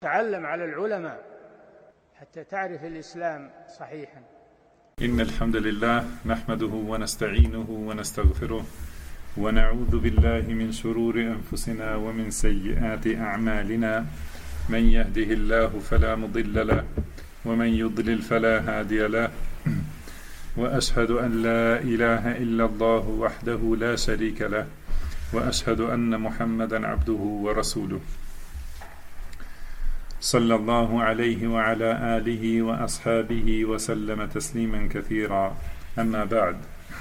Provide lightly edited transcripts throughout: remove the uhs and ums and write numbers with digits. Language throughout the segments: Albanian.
تعلم على العلماء حتى تعرف الإسلام صحيحا. إن الحمد لله نحمده ونستعينه ونستغفره ونعوذ بالله من شرور أنفسنا ومن سيئات أعمالنا. من يهده الله فلا مضل له ومن يضلل فلا هادي له، وأشهد أن لا إله إلا الله وحده لا شريك له، وأشهد أن محمدا عبده ورسوله صلى الله عليه وعلى آله وأصحابه وسلم تسليما كثيرا. أما بعد،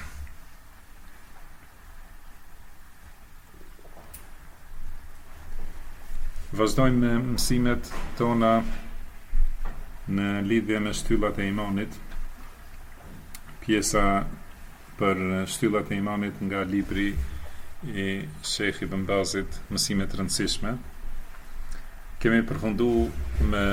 vazhdojmë me mësimet tona në lidhje me shtyllat e imanit, pjesa për shtyllat e imanit nga libri i Sheikh Ibn Bazit, mësime të rëndësishme. Kemi përfundu me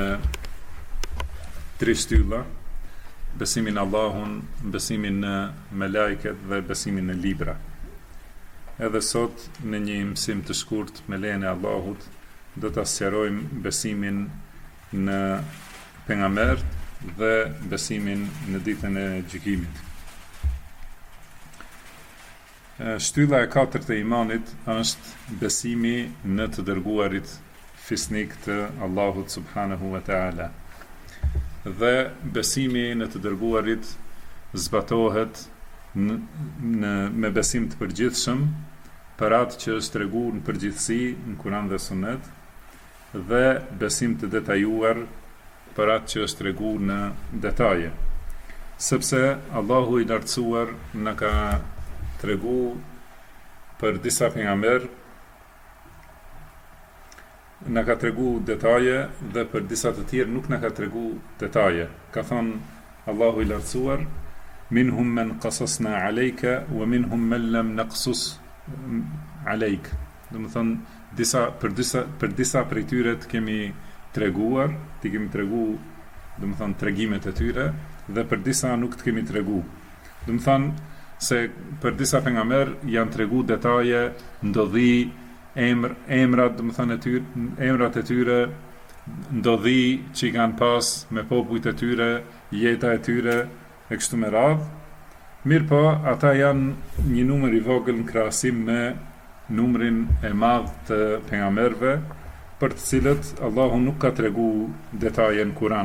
3 shtylla: besimin në Allahun, besimin në melajket dhe besimin në libra. Edhe sot, në një mësim të shkurt me lejen e Allahut, do të sqarojmë besimin në pejgambert dhe besimin në ditën e gjykimit. Shtylla e 4 e imanit është besimi në të dërguarit fisnik të Allahut subhanahu wa ta'ala. Dhe besimi në të dërguarit zbatohet me besim të përgjithshëm për atë që është treguar në përgjithësi në Kur'an dhe Sunet, dhe besim të detajuar për atë që është treguar në detaje, sepse Allahu i lartësuar na ka treguar për disa pejgamber, na ka treguar detaje, dhe për disa të tjerë nuk na ka treguar detaje. Ka thënë Allahu i lartësuar: minhum man qasasna alayka wa minhum man lam naqsus alayk. Do të thonë për disa prej tyre të kemi treguar, ti kemi treguar, do të thonë tregimet e tyre, dhe për disa nuk të kemi treguar. Do të thonë se për disa pejgamber janë treguar detaje, ndodhi, emrat, do të thonë emrat e tyre, ndodhi që i kanë pas me popujt e tyre, jeta e tyre e kështu me radhë. Mirë po, ata janë një numër i vogël në krahasim me numrin e madh të pejgamberëve, për të cilët Allahu nuk ka treguar detaje në Kur'an.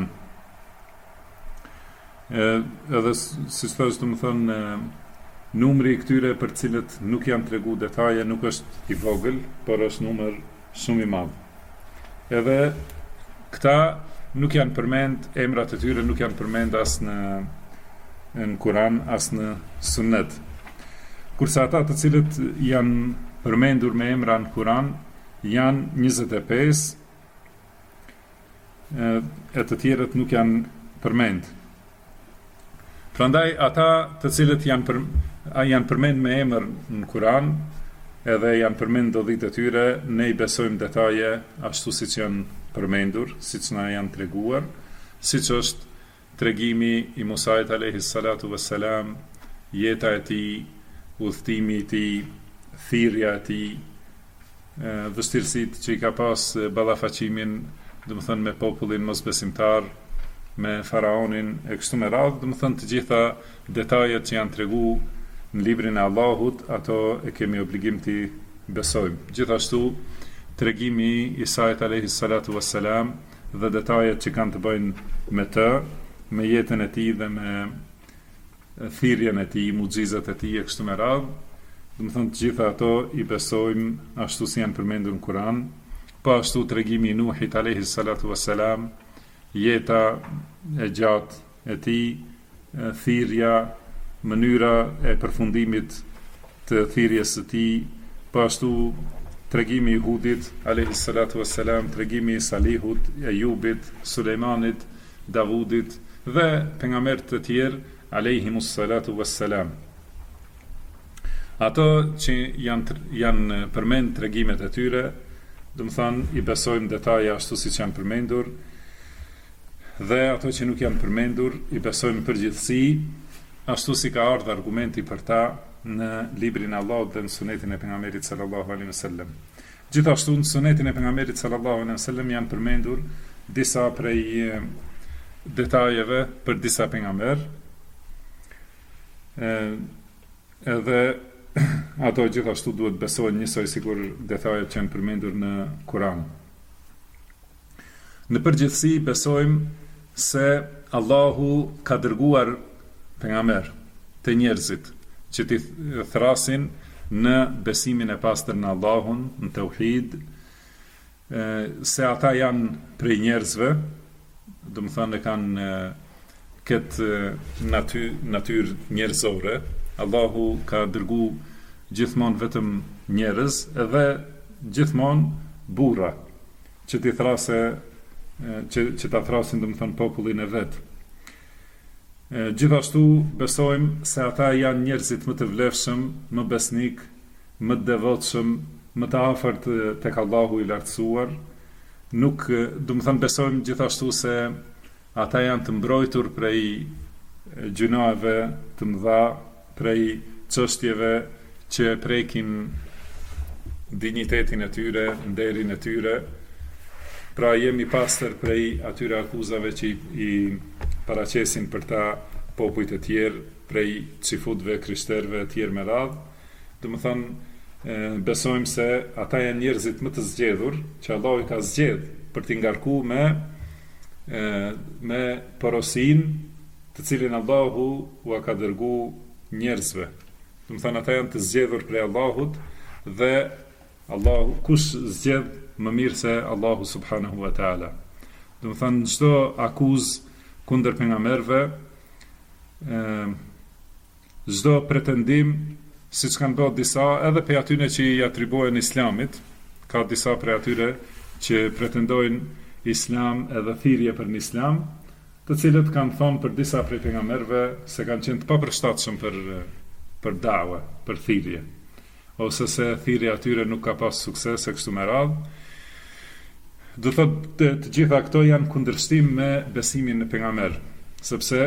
Edhe si thosë, do të thonë, numri i këtyre për të cilët nuk janë treguar detaje nuk është i vogël, por është numër shumë i madh. Edhe këta nuk janë përmend, emrat e tyre nuk janë përmend as në Kur'an, as në Sunnet. Kurse ata të cilët janë përmendur me emra në Kur'an janë 25, e të tjerët nuk janë përmend. Prandaj ata të cilët janë përmend me emër në Kur'an, edhe janë përmend ndodhit e tyre, ne i besojmë detaje ashtu siç janë përmendur, siç na janë treguar, siç është tregimi i Musait alayhis salatu wassalam, jeta e tij, udhëtimi i tij, thirrja e tij, vështirësitë që i ka pas ballafaqimin, do të thonë me popullin mosbesimtar, me faraonin e kështu me radhë, do të thonë të gjitha detajet që janë treguar në librin e Allahut, ato e kemi obligim të besojmë. Gjithashtu tregimi i Isait alayhis salatu wassalam dhe detajet që kanë të bëjnë me të, me jetën e tij dhe me thirrjen e tij, mucizat e tij e kështu me radhë, do të thonë të gjitha ato i besojmë ashtu si janë përmendur në Kur'an. Po ashtu tregimi i Nuhit alayhis salatu wassalam, jeta e gjatë e tij, thirrja, mënyra e përfundimit të thirrjes së tij, po ashtu tregimi i Hudit alayhis salatu wassalam, tregimi i Salihut, Ejubit, Sulejmanit, Davudit dhe pejgamberët të tjerë alayhimus salatu wassalam. Ato që janë përmend tregimet e tyre, do të thonë i besojmë detaje ashtu siç janë përmendur, dhe ato që nuk janë përmendur i besojmë përgjithësi ashtu si ka ardhur argumenti për ta në librin e Allahut dhe në sunetin e pejgamberit sallallahu alaihi wasallam. Gjithashtu në sunetin e pejgamberit sallallahu alaihi wasallam janë përmendur disa prej detajeve për disa pejgamber. Edhe ato gjithashtu duhet besojnë njësoj sikur detajet që janë përmendur në Kur'an. Në përgjithësi besojmë se Allahu ka dërguar pejgamber të njerëzit që t'i thrasin në besimin e pastër në Allahun, në tauhid, se ata janë prej njerëzve, do të thonë kanë këtë natyrë njerëzore. Allahu ka dërgu gjithmonë vetëm njerëz edhe gjithmonë burra që t'i thrase që ta thrasin do të thonë popullin e vet. Gjithashtu besojmë se ata janë njerëzit më të vlefshëm, më besnik, më të devotshëm, më të afërt tek Allahu i lartësuar. Nuk, do të thonë besojmë gjithashtu se ata janë të mbrojtur prej gjunave të mëdha, prej çështjeve që prekin dinjitetin e tyre, nderin e tyre. Pra jemi pastër prej atyre akuzave që i paraqesin për ta popujt e tjerë, prej çifutëve, krishterëve e tjerë me radhë. Do të thonë besojmë se ata janë njerëzit më të zgjedhur që Allahu i ka zgjedh për t'i ngarkuar me porosinë të cilin Allahu u ka dërguar njerëzve. Do të thonë ata janë të zgjedhur prej Allahut dhe Allahu kush zgjedh më mirë se Allahu subhanahu wa ta'ala. Do të thonë çdo akuzë kundër pejgamberëve, çdo pretendim, siç kanë bërë disa edhe prej atyre që i atribuohen Islamit, ka disa prej atyre që pretendojnë Islam edhe thirrje për në Islam, të cilët kanë thonë për disa prej pejgamberëve se kanë qenë të papërshtatshëm për dawe, për thirrje, ose se thirrja atyre nuk ka pas sukses e kështu me radhë. Do thotë të gjitha këto janë kundërshtim me besimin në pejgamber, sepse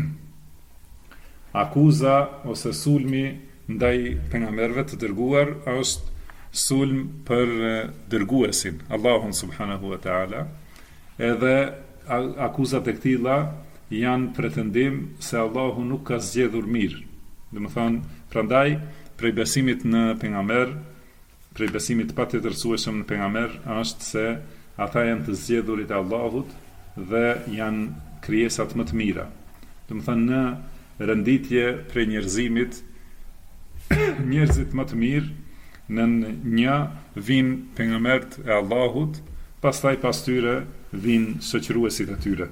akuza ose sulmi ndaj pejgamberëve të dërguar është sulm për dërguesin, Allahun subhanahu wa ta'ala. Edhe akuzat e këtilla janë pretendim se Allahu nuk ka zgjedhur mirë. Do të thonë, prandaj prej besimit në pejgamber, prej besimit patjetërsueshëm në pejgamber është se ata janë të zgjedhurit e Allahut dhe janë krijesat më të mira. Do të thonë në renditje prej njerëzimit, njerëzit më të mirë në një vinë pejgamberët e Allahut, pastaj pas tyre vinë shoqëruesit e tyre.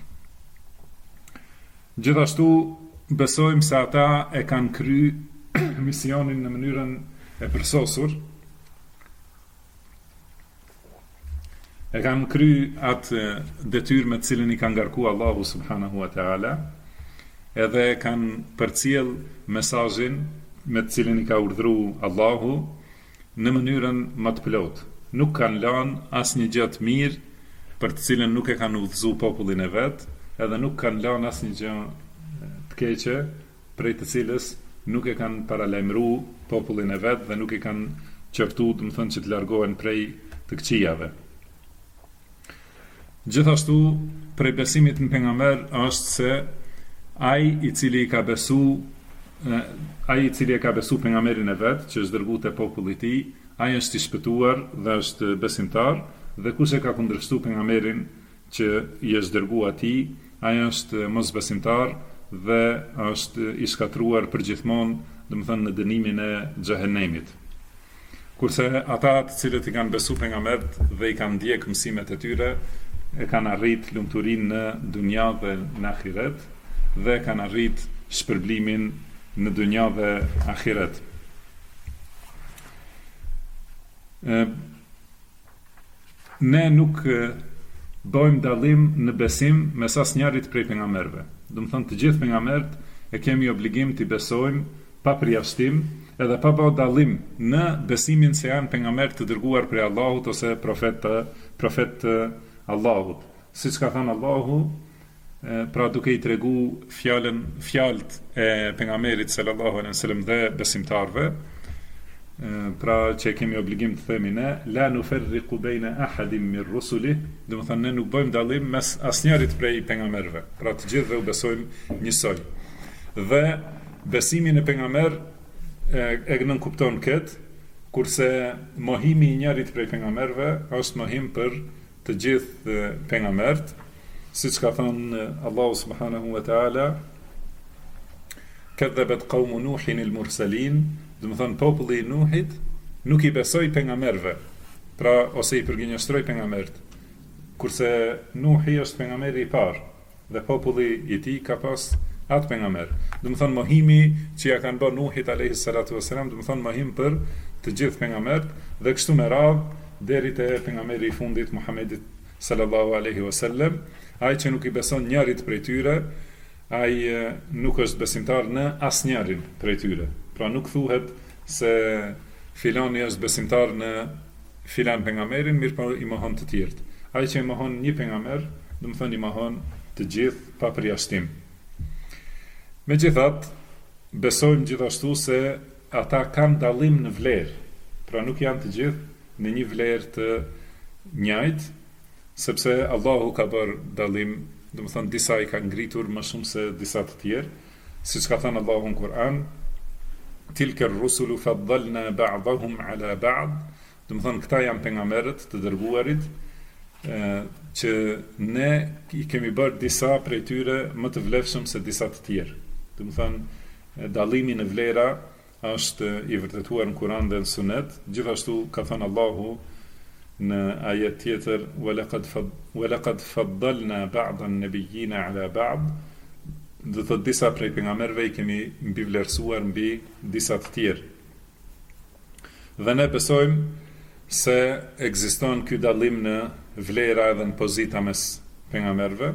Gjithashtu besojmë se ata e kanë kryer misionin në mënyrën e përsosur. E kanë kryer atë detyrë me të cilën i ka ngarkuar Allahu subhanahu wa ta'ala, edhe kanë përcjell mesazhin me të cilin i ka urdhëruar Allahu në mënyrën më të plotë. Nuk kanë lënë asnjë gjë të mirë për të cilën nuk e kanë udhëzuar popullin e vet, edhe nuk kanë lënë asnjë gjë të keqe prej të cilës nuk e kanë paralajmëruar popullin e vet dhe nuk e kanë qortuar, do të thonë, që të largohen prej të këqijave. Gjithashtu, prej besimit në pejgamber është se ai i cili e ka besu pejgamberin e vet, që është dërguar te populli i tij, ai është i shpëtuar dhe është besimtar, dhe kush e ka kundërshtuar pejgamberin që i është dërguar atij, ai është mosbesimtar dhe është i shkatruar përgjithmonë, domethënë në dënimin e xhehenemit. Kurse ata të cilët i kanë besuar pejgamberët dhe i kanë ndjek mësimet e tyre, e kanë arrit lumturinë në dunja dhe në ahiret, dhe kanë arrit shpërblimin në dunja dhe ahiret. Ne nuk bëjmë dallim në besim mes asnjërit prej pejgamberëve. Do të thonë të gjithë pejgamberët e kemi obligim të besojmë pa përjashtim, edhe pa bërë dallim në besimin se janë pejgamber të dërguar prej Allahut ose profet Allahut. Siç ka thënë Allahu, pra duke i tregu fjalët e pejgamberit sallallahu alaihi wasallam dhe besimtarve, pra që kemi obligim të themi ne, la nufarriqu baina ahadin min rusulih, do të thonë ne nuk bëjmë dallim mes asnjërit prej pejgamberëve, pra të gjithëve u besojmë njësoj. Dhe besimi në pejgamber e nënkupton këtë, kurse mohimi i njërit prej pejgamberëve është mohim për të gjithë pejgamberët, siç ka thënë Allahu subhanahu wa taala, kadhabat qawmu Nuhin al-mursalin, do të thonë populli i Nuhit nuk i besoi pejgamberëve, pra ose i përgjinjëstroi pejgamberët. Kurse Nuhi është pejgamberi i parë dhe populli i tij ka pas atë pejgamber. Do të thonë mohimi që ja kanë bërë Nuhit alayhi salatu wasalam, do të thonë mohim për të gjithë pejgamberët dhe kështu me radhë deri te pejgamberi i fundit Muhamedit sallallahu alaihi wasallam, ai që nuk i beson njërit prej tyre, ai nuk është besimtar në asnjërin prej tyre. Pra nuk thuhet se filani është besimtar në filan pejgamberin, mirë po i mohon të tjerët. Ai që i mohon një pejgamber, do të thonë i mohon të gjithë pa përjashtim. Megjithatë, besojmë gjithashtu se ata kanë dallim në vlerë, pra nuk janë të gjithë në një vlerë të njëjtë, sepse Allahu ka bërë dallim, do të thonë disa i kanë ngritur më shumë se disa të tjerë, siç ka thënë Allahu në Kur'an, tilka ar-rusulu faddalna ba'dahum ala ba'd, do të thonë këta janë pejgamberët të dërguarit, që ne i kemi bërë disa prej tyre më të vlefshëm se disa të tjerë. Do të thonë dallimi në vlera është i vërtetuar në Kur'an dhe në Sunet, gjithashtu ka thënë Allahu në ajet tjetër, walaqad faddalna ba'da an-nabiyyina ala ba'd, do të thotë disa prej pejgamberëve i kemi mbivlerësuar mbi disa të tjerë. Dhe ne besojmë se ekziston ky dallim në vlera edhe në pozita mes pejgamberëve.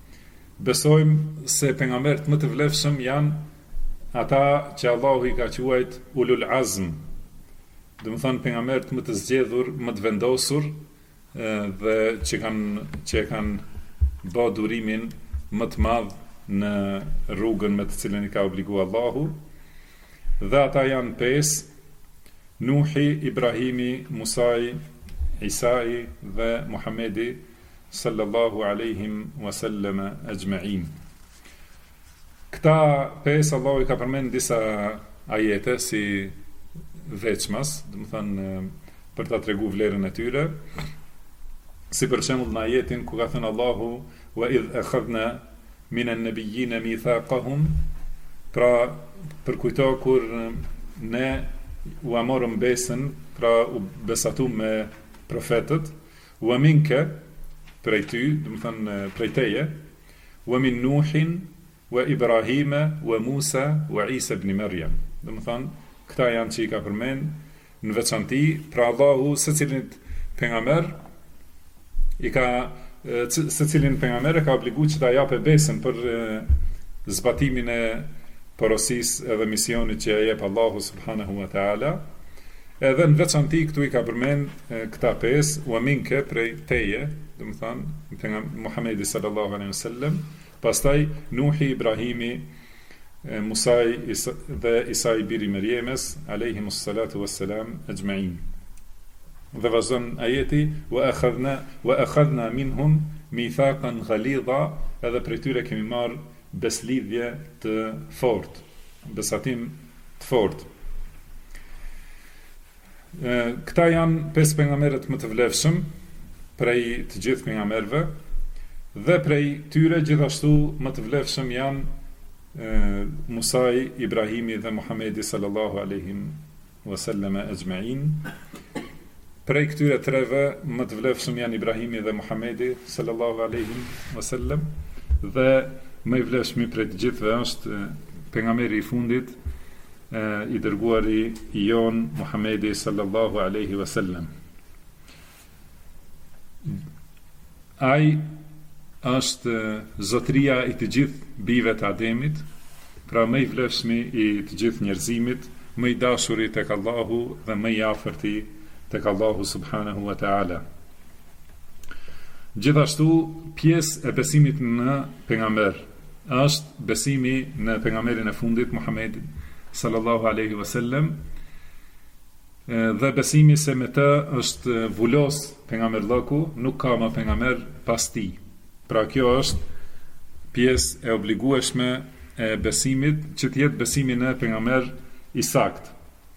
Besojmë se pejgamberët më të vlefshëm janë ata që Allahu i ka quajt ulul azm, do të thonë pejgamberët më të zgjedhur, më të vendosur dhe që kanë bë durimin më të madh në rrugën me të cilën i ka obliguar Allahu. Dhe ata janë 5: Nuhi, Ibrahimi, Musai, Isai dhe Muhamedi sallallahu alaihim wasallam ajma'in. Këta 5 Allahu i ka përmend disa ajete si veçmas, do të thonë për ta treguar vlerën e tyre, si për shembull në ajetin ku ka thënë Allahu wa idh akhadna min an-nabiyyina mithaqahum, pra përkujto kur ne u amorëm besën, pra u besatum me profetët, wa minka, prej ty, do të thonë prej teje, wa min Nuhin wa Ibrahima wa Musa wa Isa ibn Maryam. Do të thonë këta janë që i ka përmend në veçanti, pra Allahu secilin pejgamber e ka obliguar që ta japë besën për zbatimin e porosisë edhe misionit që ja jep Allahu subhanahu wa taala. Edhe në veçanti këtu i ka përmend këta 5, wa minke prej teje, do të thonë Muhamedi sallallahu alaihi wasallam, pastaj Nuhi, Ibrahimi, Musai dhe Isai biri Mërjemes alayhimus salatu wassalam ajma'in. Dhe vazhdon ajeti wa akhadna minhum mithaqan ghalidha, edhe prej tyre kemi marr beslidhje të fortë, besatim të fortë. Këta janë 5 pejgamberët më të vlefshëm prej të gjithë pejgamberëve, dhe prej tyre gjithashtu më të vlefshëm janë Musai, Ibrahimi dhe Muhamedi sallallahu alaihi wasallam ajma'in. Prej këtyre 3-ve më të vlefshëm janë Ibrahimi dhe Muhamedi sallallahu alaihi wasallam, dhe më i vlefshmi prej të gjithëve është pejgamberi i fundit, i dërguari i jon Muhamedi sallallahu alaihi wasallam. Ai është zotëria i të gjithë bijve të Ademit, pra më i vlefshmi i të gjithë njerëzimit, më i dashuri tek Allahu dhe më i afërti tek Allahu subhanahu wa taala. Gjithashtu, pjesë e besimit në pejgamber është besimi në pejgamberin e fundit Muhamedit sallallahu alaihi wasallam, dhe besimi se me të është vulos pejgamberllaku, nuk ka më pejgamber pas tij. Pra kjo është pjesë e obligueshme e besimit, që të jetë besimi në pejgamber i sakt.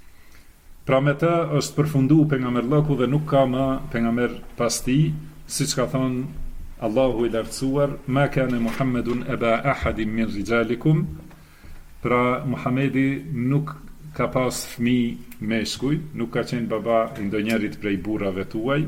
Pra me të është përfundu pejgamberllaku dhe nuk ka më pejgamber pas tij, siç ka thënë Allahu i lartësuar, ma kana Muhammedun aba ahadin min rijalikum. Pra Muhamedi nuk ka pas fëmijë meshkuj, nuk ka qenë baba i ndonjërit prej burrave tuaj,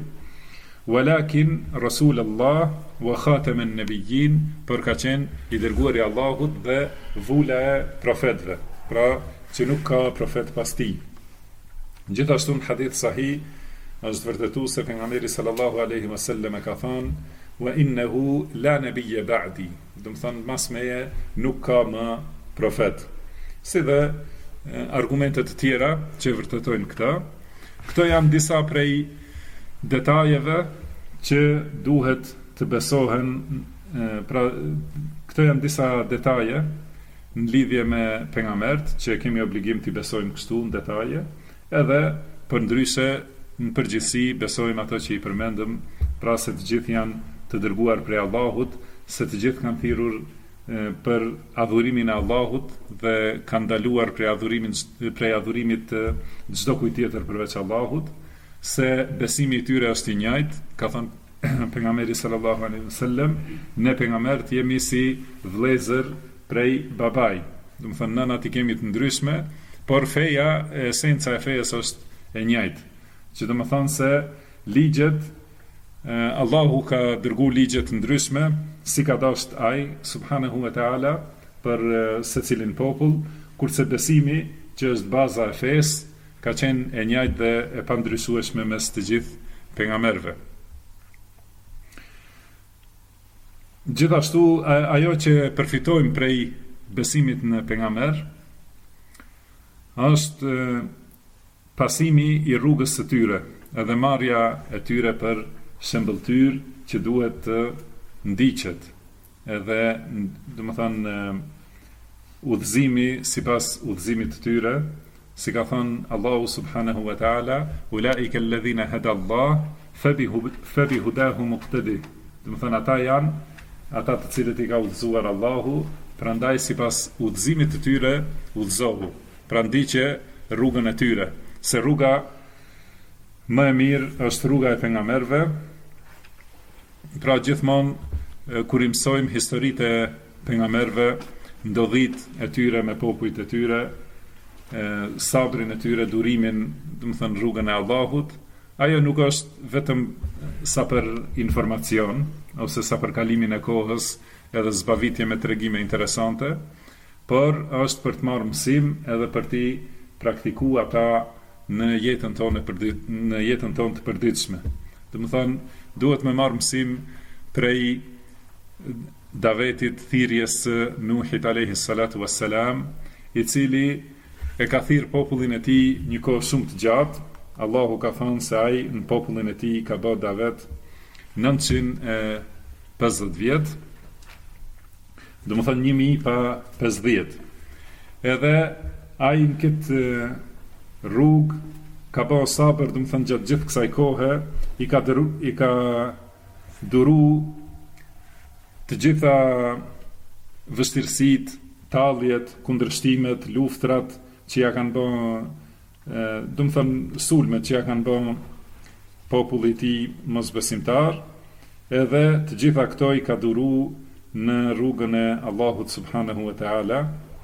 walakin Rasulullah wa khataman nabiyyin, por ka qenë i dërguari i Allahut dhe vula e profetëve, pra që nuk ka profet pas tij. Gjithashtu në hadith sahih është vërtetuar se pejgamberi sallallahu alaihi wasallam ka thënë: "Wa innahu la nabiyya ba'di", do të thonë mas meje nuk ka më profet. Si dhe argumentet të tjera që vërtetojnë këta. Këto janë disa prej detajeve që duhet të besohen, pra këto janë disa detaje në lidhje me pejgambert që kemi obligim të besojmë kështu në detaje, edhe për ndryshe në përgjithësi besojmë ato që i përmendëm, pra se të gjithë janë të dërguar prej Allahut, se të gjithë kanë thirrur për adhurimin e Allahut dhe kanë ndaluar prej adhurimit të çdo kujt tjetër përveç Allahut, se besimi i tyre është i njëjtë, ka thënë pejgamberi sallallahu alaihi wasallam, ne pejgambert jemi si vëllezër prej babaj. Do të thonë nënat i kemi të ndryshme, por feja, esenca e fejes është e njëjtë. Që do të thonë se ligjet, Allahu ka dërguar ligje të ndryshme, si ka dashur ai subhanahu wa taala për secilin popull, kurse besimi, që është baza e fesë, ka qenë e njëjtë dhe e pandryshueshme mes të gjithë pejgamberëve. Gjithashtu ajo që përfitojmë prej besimit në pejgamber është pasimi i rrugës së tyre, edhe marrja e tyre për shembëltyr që duhet të ndiqet, edhe do të thonë udhëzimi sipas udhëzimit të tyre, si ka thënë Allahu subhanahu wa taala, ulaika alladhina hada Allah fabihudahu muqtadi. Do të thonë ata janë ata të cilët i ka udhëzuar Allahu, prandaj sipas udhëzimit të tyre udhëzohu. Pra ndiqe rrugën e tyre, se rruga më e mirë është rruga e pejgamberëve. Pra gjithmonë kur i mësojmë historitë e pejgamberëve, ndodhit e tyre me popujt e tyre, sabrin e tyre, durimin, do të thënë rrugën e Allahut, ajo nuk është vetëm sa për informacion ose sa për kalimin e kohës, edhe zbavitje me tregime interesante, por është për të marrë mësim edhe për t'i praktikuar ata në jetën tonë të përditshme. Do të thonë, duhet me marrë mësim prej davetit thirrjes së Nuhit alayhi salatu wassalam, i cili e ka thirrë popullin e tij një kohë shumë të gjatë. Allahu ka thënë se ai në popullin e tij ka bërë davet 950 vjet, do të thonë 1050. Edhe ai në këtë rrugë ka bërë sabër, do të thonë gjatë gjithë kësaj kohe i ka duru të gjitha vështirësitë, talljet, kundërshtimet, luftrat që ja kanë bërë, do të thonë sulmet që ja kanë bërë populli i tij mosbesimtar, edhe të gjitha këto i ka duru në rrugën e Allahut subhanahu wa taala,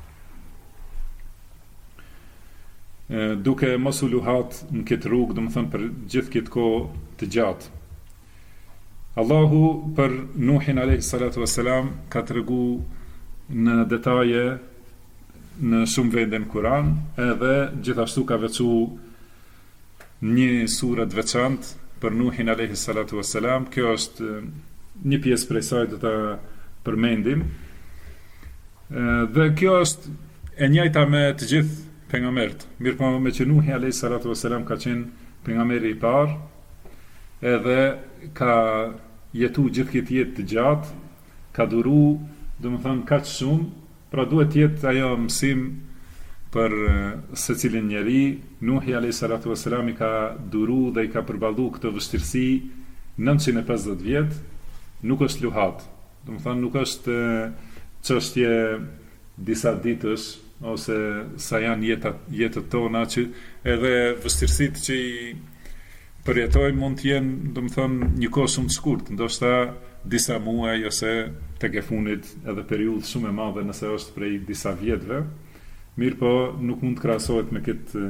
duke mos u luhat në këtë rrugë, do të thonë për gjithë këtë kohë të gjatë. Allahu për Nuhin alayhi salatu wassalam ka treguar në detaje në shumë vende në Kur'an, edhe gjithashtu ka veçuar një sure të veçantë për Nuhin alayhi salatu wassalam. Kjo është një pjesë prej saj, do ta përmendim. Dhe kjo është e njëjta me të gjithë pejgamberët. Mirëpo me që Nuhi alayhi salatu wassalam ka qenë pejgamberi i parë, edhe ka jetu gjithë këtë jetë të gjatë, ka duru, do të thonë kaq shumë, pra duhet të jetë ajo mësim për secilin njeri. Nuhi alayhi salatu wassalam I ka duru dhe I ka përballu këtë vështirësi 950 vjet, nuk është luhat. Domethënë nuk është çështje disa ditësh ose sa janë jetët tona, që edhe vështirësitë që I përjetojmë mund të jenë, domethënë, një kohë shumë të shkurtë, ndoshta disa muaj ose tek e funit edhe periudhë shumë e madhe nëse është prej disa vjetëve. Mirë po nuk mund të krahasohet me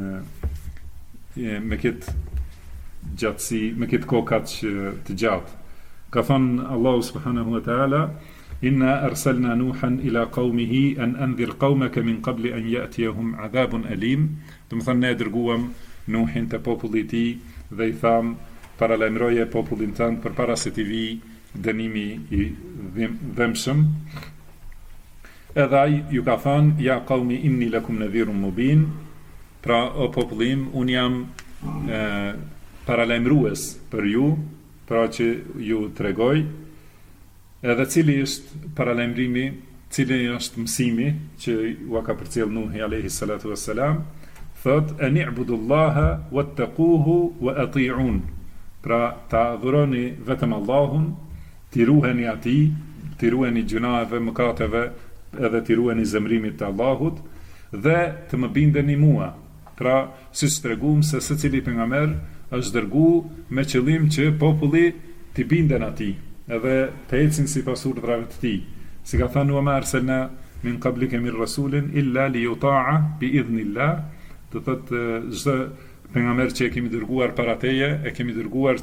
këtë gjatësi, me këtë kohë kaq të gjatë. Ka thënë Allahu subhanahu wa ta'ala: Inna arsalna Nuhan ila qaumihi an anzir qaumaka min qabli an ya'tiyahum adhabun alim. Domethënë ne dërguam Nuhin te populli I tij dhe I tham: paralajmëroje popullin tënd përpara se t'i vijë dënimi I dhëmshëm. Edhe ai ju ka thënë: ja qaumi inni lakum nadhirun mubin. Pra o popullim, un jam paralajmërues për ju, pra që ju tregoj. Edhe cili është paralajmërimi, cili është mësimi që u ka përcjell Nuhi alayhi salatu wassalam, thot: ani'budullaha wattaquhu wa ati'un. Pra ta adhuroni vetëm Allahun, t'i ruheni atij, t'i ruheni gjunave, mëkateve, edhe t'i ruheni zemrimit të Allahut dhe të më bindeni mua. Pra siç tregum se secili pejgamber është dërgu me qëllim që populli t'i binden atij, edhe të ecin sipas urdhrave të tij. Si ka thënë: "Wa ma arsalna min qablika min rasulin illa liyuta'a bi idhnillah." Do thotë çdo pejgamber që e kemi dërguar para teje, e kemi dërguar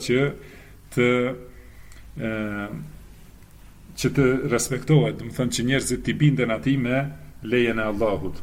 që të respektohet, do të thonë që njerëzit t'i binden atij me lejen e Allahut.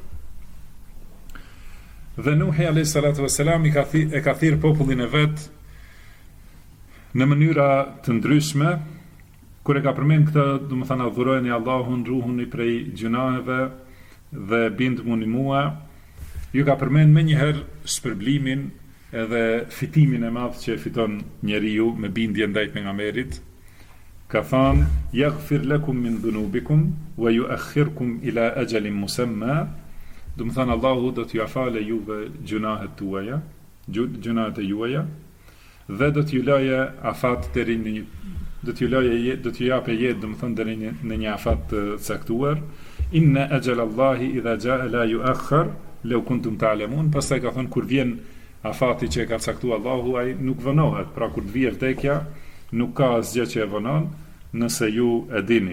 Dhe Nuhi alayhi salatu wassalam e ka thirr popullin e vet në mënyra të ndryshme. Kur e ka përmend këtë, do të thonë adhurojeni Allahun, ruhuni prej gjunaheve dhe binduni mua, ju ka përmend më njëherë shpërblimin edhe fitimin e madh që e fiton njeriu me bindje ndaj pejgamberit. Ka thënë: yaghfir lakum min dhunubikum wa yu'akhirkum ila ajalin musamma. Do të thënë Allahu do t'ju falë juve gjunahet tuaja, gjunahet e juaja, dhe do t'ju lajë afat deri në do t'ju japë jetë, do të thënë deri në një afat të caktuar. Inna ajal Allahi idha jaa la yu'akhkhar law kuntum ta'lamun. Pastaj ka thënë kur vjen afati që e ka caktuar Allahu, ai nuk vonohet. Pra kur të vijë vdekja, nuk ka asgjë që e vonon, nëse ju e dini.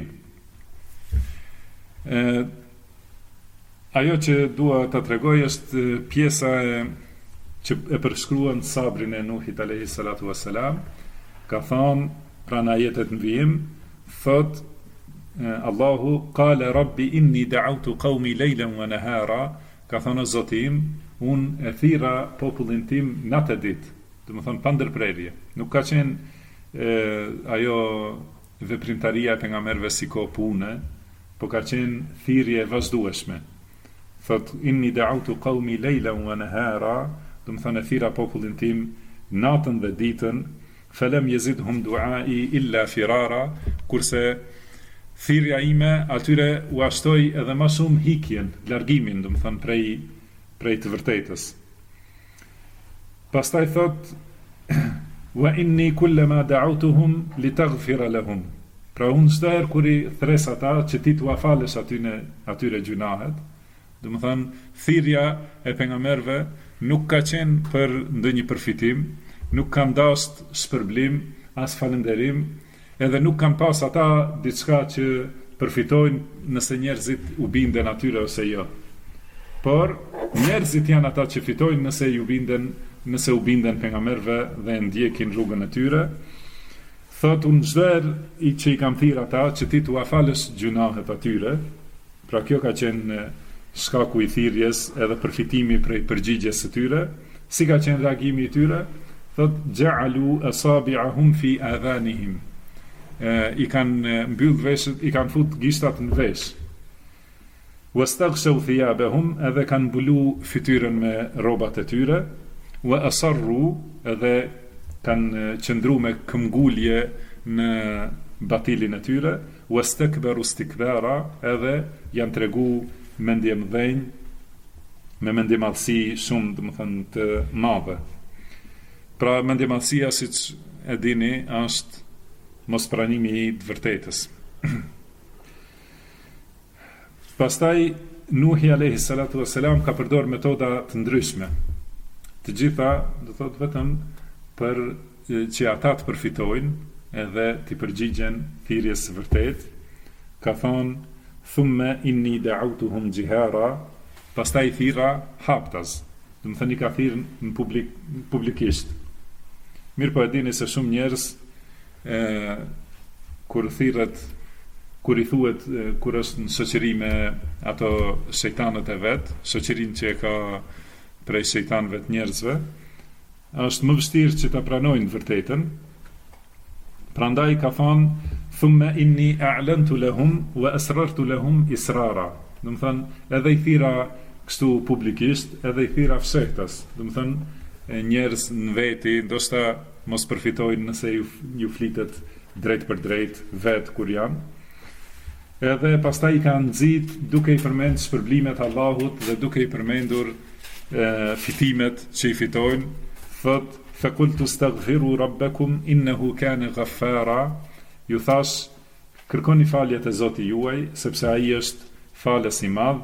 Ajo që dua ta tregoj është pjesa që e përshkruan sabrin e Nuhit alayhi salatu wassalam. Ka thënë pranë ajetet në vijim, thot Allahu: qala rabbi inni da'awtu qaumi laylan wa nahara. Ka thënë: o Zoti im, unë e thira popullin tim natë e ditë, do të thonë pa ndërprerje. Nuk ka qenë ajo veprimtaria e pejgamberëve si ko pune, po ka qenë thirrje e vazhdueshme. Thot: inni da'awtu qaumi laylan wa nahara, do të thonë e thira popullin tim natën dhe ditën. Falam yazidhum du'ai illa firara. Kurse thirrja ime atyre u ashtoi edhe më shumë hikjen, largimin, do të thonë prej të vërtetës. Pastaj thot: wa inni kullama da'awtuhum litaghfira lahum. Pra unë çdo herë kur I thres ata që ti t'u falësh atyre gjunahet, do të thonë thirrja e pejgamberëve nuk ka qenë për ndonjë përfitim, nuk kam dashur shpërblim as falënderim, edhe nuk kam pas ata diçka që përfitojnë nëse njerëzit u binden atyre ose jo. Por njerëzit janë ata që fitojnë nëse u binden pejgamberëve dhe ndjekin rrugën e tyre. Thot: unë çdo herë që I kam thirr ata që ti t'u falësh gjunahet atyre. Pra kjo ka qenë shkaku I thirrjes edhe përfitimi prej përgjigjes së tyre. Si ka qenë reagimi I tyre? Thot: ja'alu asabi'ahum fi adhanihim. I kanë mbyll veshët, I kanë fut gishtat në vesh. Wastaghshaw thiyabahum, edhe kanë mbulu fytyrën me rrobat e tyre. Wa asarru, edhe kanë qëndru me këmbgulje në batilin e tyre. Wastakbaru istikbara, edhe janë tregu mendje mëdhenj me mendimallësi shumë, domethënë të madhe. Pra mendimallësia, siç e dini, është mospranimi i të vërtetës. Pastaj Nuhi alayhi salatu wassalam ka përdorur metoda të ndryshme. Të gjitha, do thotë, vetëm për që ata të përfitojnë edhe të përgjigjen thirrjes së vërtetë. Ka thonë: "Thumma inni da'awtuhum jihara", pastaj thirra haptas. Do të thënë i ka thirrë në publikisht. Mirë po e dini se shumë njerëz kur i thuhet, kur është në shoqëri me ato shejtanët e vet, shoqërinë që e ka prej shejtanëve të njerëzve, është më vështirë që ta pranojnë vërtetën. Prandaj ka thonë: "Thumma inni a'lantu lahum wa asrartu lahum israra". Do të thënë, edhe i thira kështu publikisht, edhe i thira fshehtas. Do të thënë, njerëz në veti ndoshta mos përfitojnë nëse ju flitet drejt për drejt vet kur janë. Edhe pastaj i kanë nxit duke i përmendur shpërblimet Allahut dhe duke i përmendur fitimet që i fitojnë. Thot: "Faqultu astaghfiru rabbakum innahu kana ghaffara", ju thash kërkoni faljet e Zotit juaj sepse ai është falës i madh.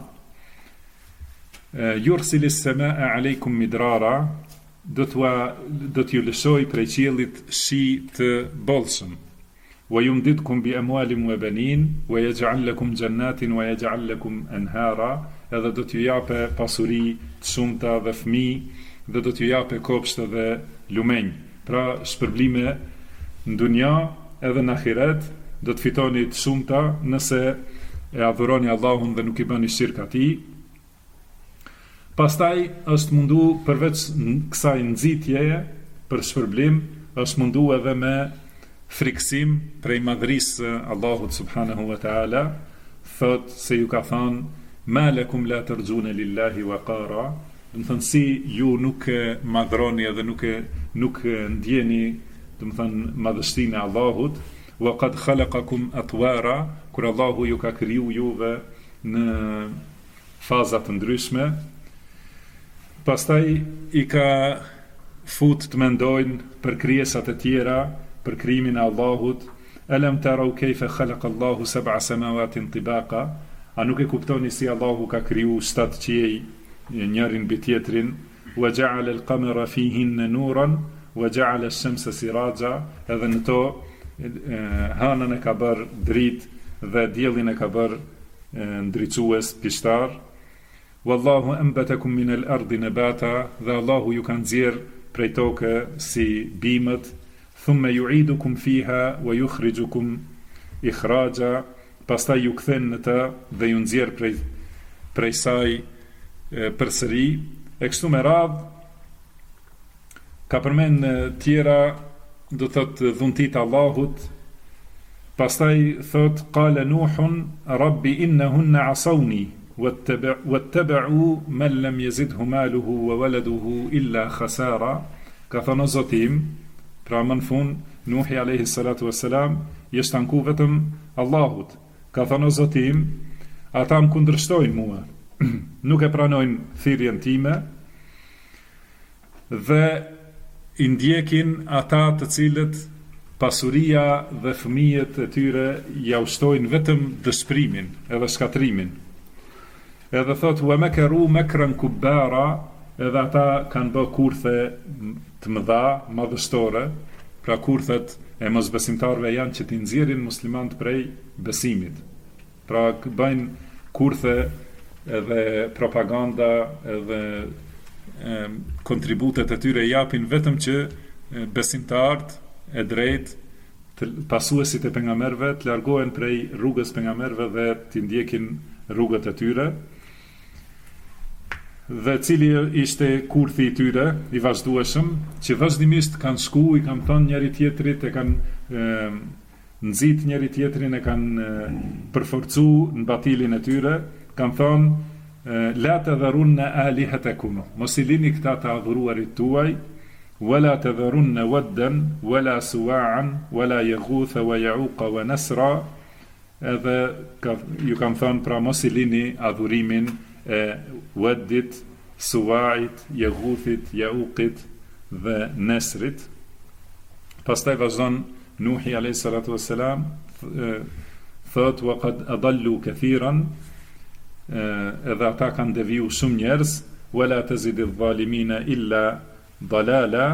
"Yursilis samaa alaykum midrara", do t'ju lëshoj prej qiellit shi të bollshëm. "Wa yumdidkum bi amwalin wa banin wa yaj'al lakum jannatin wa yaj'al lakum anhara", edhe do t'ju jape pasuri të shumta dhe fëmijë, dhe do t'ju jape kopshte dhe lumenj. Pra shpërblime në dunja edhe në ahiret, do të fitoni të shumta nëse e adhuroni Allahun dhe nuk i bëni shirk atij. Pastaj është mundu përveç kësaj nxitjeje për shpërblim, është mundu edhe me friksim prej madhrisë Allahut subhanahu wa taala. Thot se ju ka thënë: "Ma lakum la tarjuna lillahi waqara", do të thënë si ju nuk madhroni edhe nuk ndjeni, do të thënë, madhështinë e Allahut. "Wa qad khalaqakum atwara", kur Allahu ju ka kriju juve në faza të ndryshme. Pastaj i ka fut të mendojnë për krijesat e tjera, për krijimin e Allahut. "Alam tarau kayfa khalaqa Allahu sab'a samawatin tibaqa", a nuk e kuptoni si Allahu ka kriju 7 qiej njërin mbi tjetrin. "Wa ja'ala al-qamara fihinna nuran wa ja'ala ash-shamsa siraja", edhe në to hënën e ka bërë dritë dhe diellin e ka bërë ndriçues pishtar. "Wallahu anbatakum min al-ardi nabata", dhe Allahu ju ka nxjerr prej toke si bimët. "Thumma yu'idukum fiha wa yukhrijukum ikhraja", pastaj ju kthen në të dhe ju nxjerr prej saj përsëri. E kështu me radhë ka përmend tjera, do thotë dhuntit Allahut. Pastaj thot: "Qala Nuhun rabbi innahunna asawni wattaba'u man lam yazidhu maluhu wa waladuhu illa khasara", ka thënë: "O Zotim", pra më në fund Nuhi alayhi salatu wassalam i është anku vetëm Allahut. Ka thënë: "O Zotim, ata më kundërshtojnë mua, nuk e pranojnë thirrjen time dhe i ndjekin ata të cilët pasuria dhe fëmijët e tyre ja ushtojnë vetëm dëshpërimin edhe shkatrimin." Edhe thot: "Wa makaru makran kubara", edhe ata kanë bë kurthe të mëdha, madhështore. Pra kurthet e mosbesimtarëve janë që t'i nxjerrin muslimanët prej besimit. Pra bëjnë kurthe edhe propaganda edhe kontributet e tyre japin vetëm që besimtarët e drejt, pasuesit e pejgamberëve, të largohen prej rrugës pejgamberëve dhe të ndjekin rrugët e tyre. Dhe cili ishte kurthi i tyre i vazhdueshëm, që vazhdimisht kanë shku, i kanë thënë njëri tjetrit, e kanë nxit njëri tjetrin, e kanë përforcu në batilin e tyre, kanë thënë: "La tadharunna alihatakum", mos i lini këta të adhuruarit tuaj. "Wala tadharunna waddan wala suwa'an wala yaghutha wa ya'uqa wa nasra", edhe ju kam thënë, pra mos i lini adhurimin e Waddit Suwait, Jeguthit, Jauqit dhe Nesrit. Pastaj vazhdon Nuhi alayhi salatu wassalam, thot wa qad adallu kathiran, edhe ata kanë deviju shumë njerëz, wala tazidi adh-dhalimina illa dalala,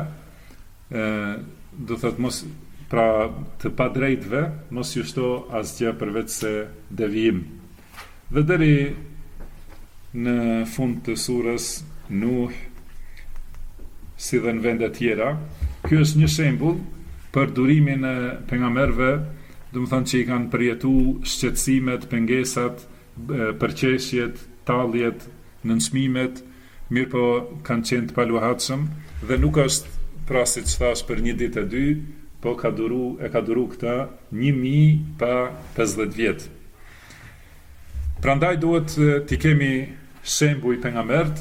do thot mos, pra të padrejtëve mos ju shto asgjë përveç se devijim. Dhe deri në fund të surës Nuh, si dhe në vende tjera, ky është një shembull për durimin e pejgamberëve, do të thonë që i kanë përjetu shqetësimet, pengesat, përqeshjet, talljet, nënçmimet, mirë po kanë qenë të paluhatshëm, dhe nuk është pra siç thash për një ditë e dy, po ka duru këta 1000 pa 50 vjet. Prandaj duhet t'i kemi shembuj pejgambert.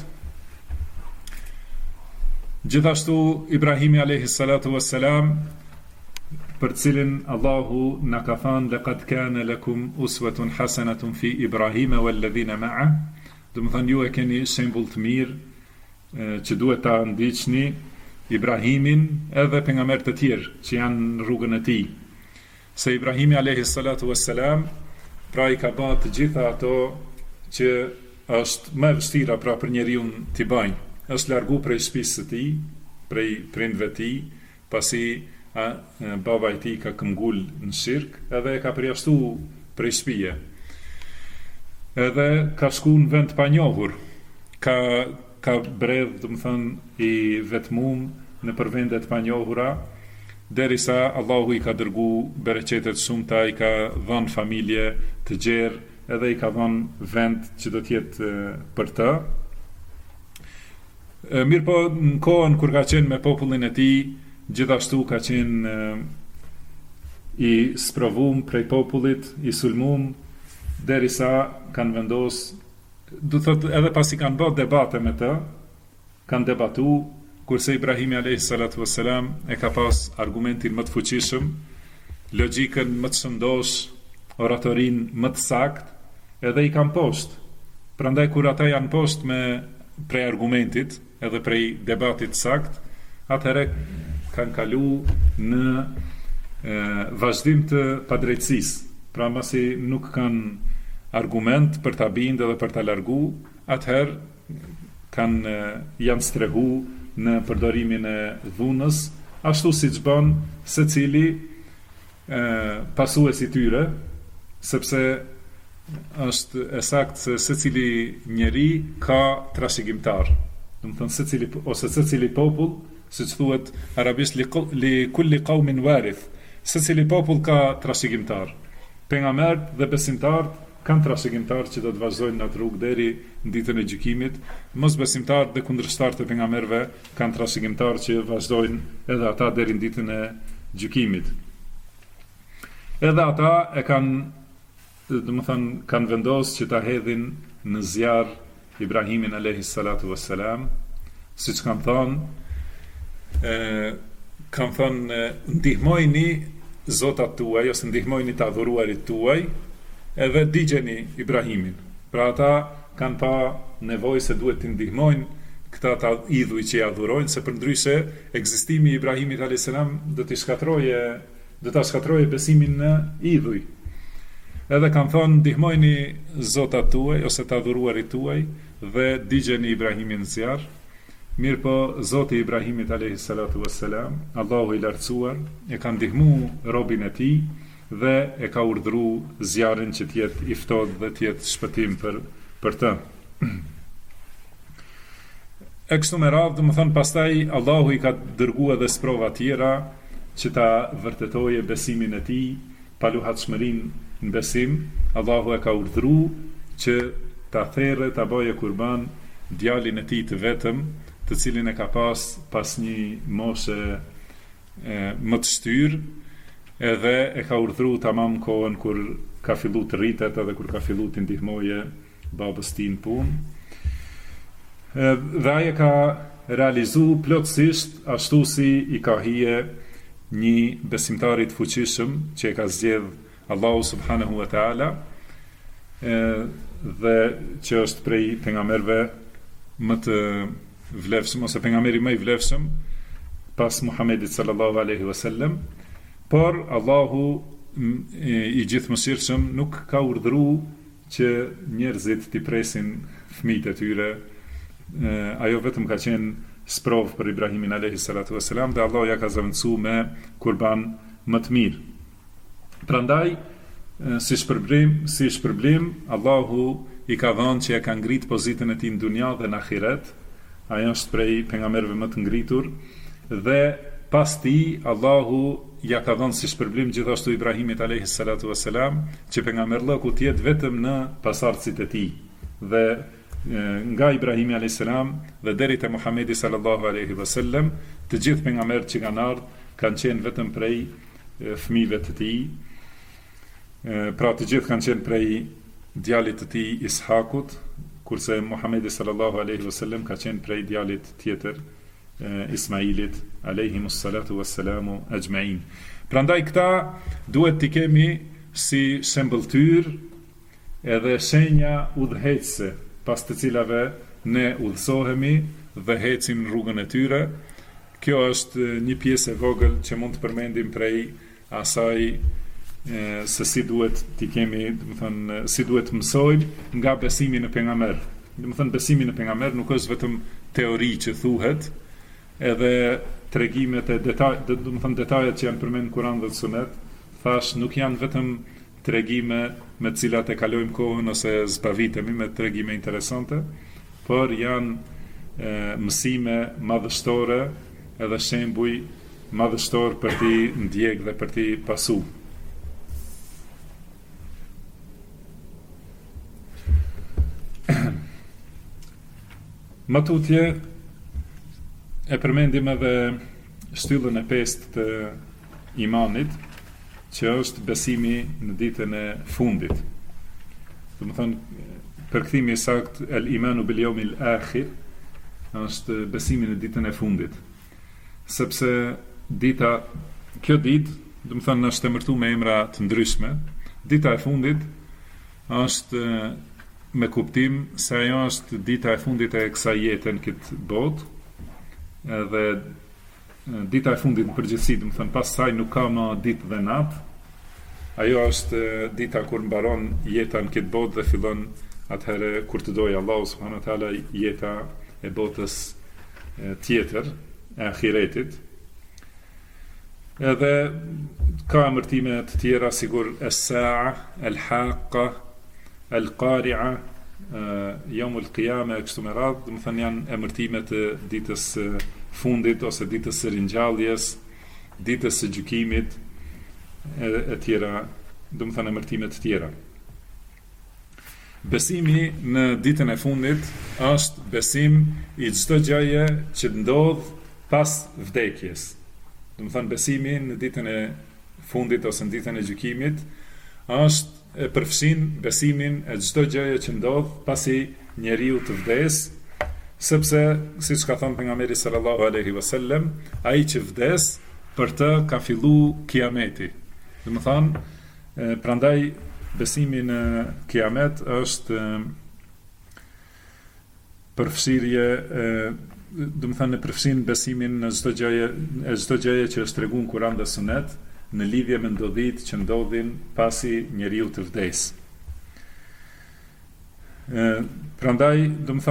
Gjithashtu Ibrahimi alayhi salatu wassalam, për cilin Allahu na ka thënë laqad kana lakum uswatun hasanatun fi Ibrahima walladhina ma'a, do të thënë ju e keni shembull të mirë që duhet ta ndiqni Ibrahimin edhe pejgamberët të tjerë që janë në rrugën e tij. Se Ibrahimi alayhi salatu wassalam pra i ka bërë të gjitha ato që është më vështira pra për njeriu t'i bëjë. Është largu prej shtëpisë së tij, prej prindve të tij, pasi baba i tij ka këmbgul në shirk, edhe e ka përjashtu prej shtëpie. Edhe ka shku në vend pa njohur, ka bredh, do të thënë, i vetmum në për vendet pa njohura, derisa Allahu i ka dërgu bereqetet shumëta, i ka dhënë familje të gjerë, edhe i ka dhënë vend që do t'jetë për të. Mirë po, në kohën kur ka qenë me popullin e tij, gjithashtu ka qenë i sprovum prej popullit, i sulmum, derisa kanë vendos, do thotë edhe pasi kanë bërë debate me të, kanë debatu, kurse Ibrahimi alayhi salatu wassalam e ka pas argumentin më të fuqishëm, logjikën më të shëndosh, oratorin më të sakt, edhe i kanë poshtë. Prandaj kur ata janë poshtë me prej argumentit, edhe prej debatit sakt, atëherë kanë kalu në vazhdim të padrejtësisë. Pra masi nuk kanë argument për ta bindë dhe për ta largu, atëherë janë strehu në përdorimin e dhunës, ashtu si që bën secili pasues i tyre, sepse është e saktë se secili njeri ka trashëgimtar. Do të thënë secili popull, siç thuhet arabisht li kulli qaumin warith, secili popull ka trashëgimtar. Pejgamberët dhe besimtarët kanë trashëgimtar që do të vazhdojnë në atë rrugë deri në ditën e gjykimit. Mosbesimtarët dhe kundërshtarët e pejgamberëve kanë trashëgimtar që vazhdojnë edhe ata deri në ditën e gjykimit. Edhe ata e kanë, domethënë, kanë vendosur që ta hedhin në zjarr Ibrahimin alayhi salatu wassalam, siç kanë thënë, ndihmojni zotat tuaj ose ndihmojni të adhuruarit tuaj, edhe digjeni Ibrahimin. Pra ata kanë pa nevojë se duhet të ndihmojnë këta ta idhuj që i adhurojnë, se përndryshe ekzistimi i Ibrahimit alayhis salam do ta shkatroje besimin në idhuj. Edhe kanë thonë ndihmojni zotat tuaj ose të adhuruarit tuaj dhe digjeni Ibrahimin në zjarr. Mirë po, Zoti Ibrahimit alayhis salatu wassalam, Allahu i lartësuar, e ka ndihmu robin e tij dhe e ka urdhëru zjarrin që t'jetë i ftohtë dhe t'jetë shpëtim për të. E kështu me radhë, domethënë pastaj Allahu i ka dërguar edhe sprova tjera që ta vërtetoje besimin e tij, paluhatshmërinë në besim. Allahu e ka urdhëru që ta therrë, ta bëje kurban djalin e tij të vetëm, të cilin e ka pas një moshe më të shtyrë, edhe e ka urdhëruar tamam kohën kur ka fillu të rritet edhe kur ka fillu të ndihmoje babës tij në punë. Dhe ai e ka realizu plotësisht ashtu si i ka hije një besimtarit fuqishëm që e ka zgjedh Allahu subhanahu wa taala, dhe që është prej pejgamberëve më të vlefshëm, ose pejgamberi më i vlefshëm pas Muhamedit sallallahu alaihi wasallam, por Allahu i gjithëmëshirshëm nuk ka urdhëruar që njerëzit t'i presin fëmijët e tyre. Ajo vetëm ka qenë sprov për Ibrahimin alayhi salatu wasalam, dhe Allah ja ka zavendësuar me kurban më të mirë. Prandaj, si shpërblim, Allahu i ka dhënë që e ka ngrit pozitën e tij në dunja dhe në ahiret. Ajo është prej pejgamberëve më të ngritur, dhe pas tij Allahu ja ka dhënë si shpërblim gjithashtu Ibrahimit alayhi salatu wasalam që pejgamberllëku të jetë vetëm në pasardhësit e tij. Dhe nga Ibrahimi alayhis salam dhe deri te Muhamedi sallallahu alaihi wasallam, të gjithë pejgamberët që kanë ardhur kanë qenë vetëm prej fëmijëve të tij. Pra të gjithë kanë qenë prej djalit të tij Ishakut, kurse Muhamedi sallallahu alaihi wasallam ka qenë prej djalit tjetër Ismailit alayhimus salatu wassalamu ajma'in. Prandaj këta duhet t'i kemi si shembulltyr edhe shenja udhëheqëse, pas të cilave ne udhësohemi dhe ecim në rrugën e tyre. Kjo është një pjesë e vogël që mund të përmendim prej asaj se si duhet t'i kemi, si duhet mësojmë nga besimi në pejgamber. Besimi në pejgamber nuk është vetëm teori që thuhet, edhe tregimet e detajet që janë përmendur në Kur'an dhe Sunet, thash nuk janë vetëm tregime me të cilat e kalojmë kohën ose zbavitemi me tregime interesante, por janë mësime madhështore edhe shembuj madhështor për ti ndjek dhe për ti pasu. Më tutje e përmendim edhe shtyllën e 5 të imanit, që është besimi në ditën e fundit. Përkthimi i saktë el imanu bil yawmil akhir është besimi në ditën e fundit. Sepse kjo ditë, është emërtuar me emra të ndryshme. Dita e fundit është me kuptim se ajo është dita e fundit e kësaj jete në këtë botë, edhe dita e fundit në përgjithësi, pas saj nuk ka më ditë dhe natë. Ajo është dita kur mbaron jeta në këtë botë dhe fillon atëherë kur të dojë Allahu subhanahu wa taala jeta e botës tjetër, e ahiretit. Edhe ka emërtime të tjera sikur es-sa'a, el-haqqa, el-qari'a, yawmul qiyamah, kështu me radhë, janë emërtime të ditës fundit ose ditës së ringjalljes, ditës së gjykimit e tjera, emërtime të tjera. Besimi në ditën e fundit është besim i çdo gjëje që ndodh pas vdekjes. Besimi në ditën e fundit ose në ditën e gjykimit është e përfshin besimin e çdo gjëje që ndodh pasi njeriu të vdes, sepse siç ka thënë pejgamberi sallallahu alaihi wasallam, ai që vdes për të ka filluar kiameti. Prandaj besimi në kiamet është përfshirje, në përfshin besimin në çdo gjëje që është treguar në Kur'an dhe Sunet në lidhje me ndodhit që ndodhin pasi njeriu të vdes. Prandaj,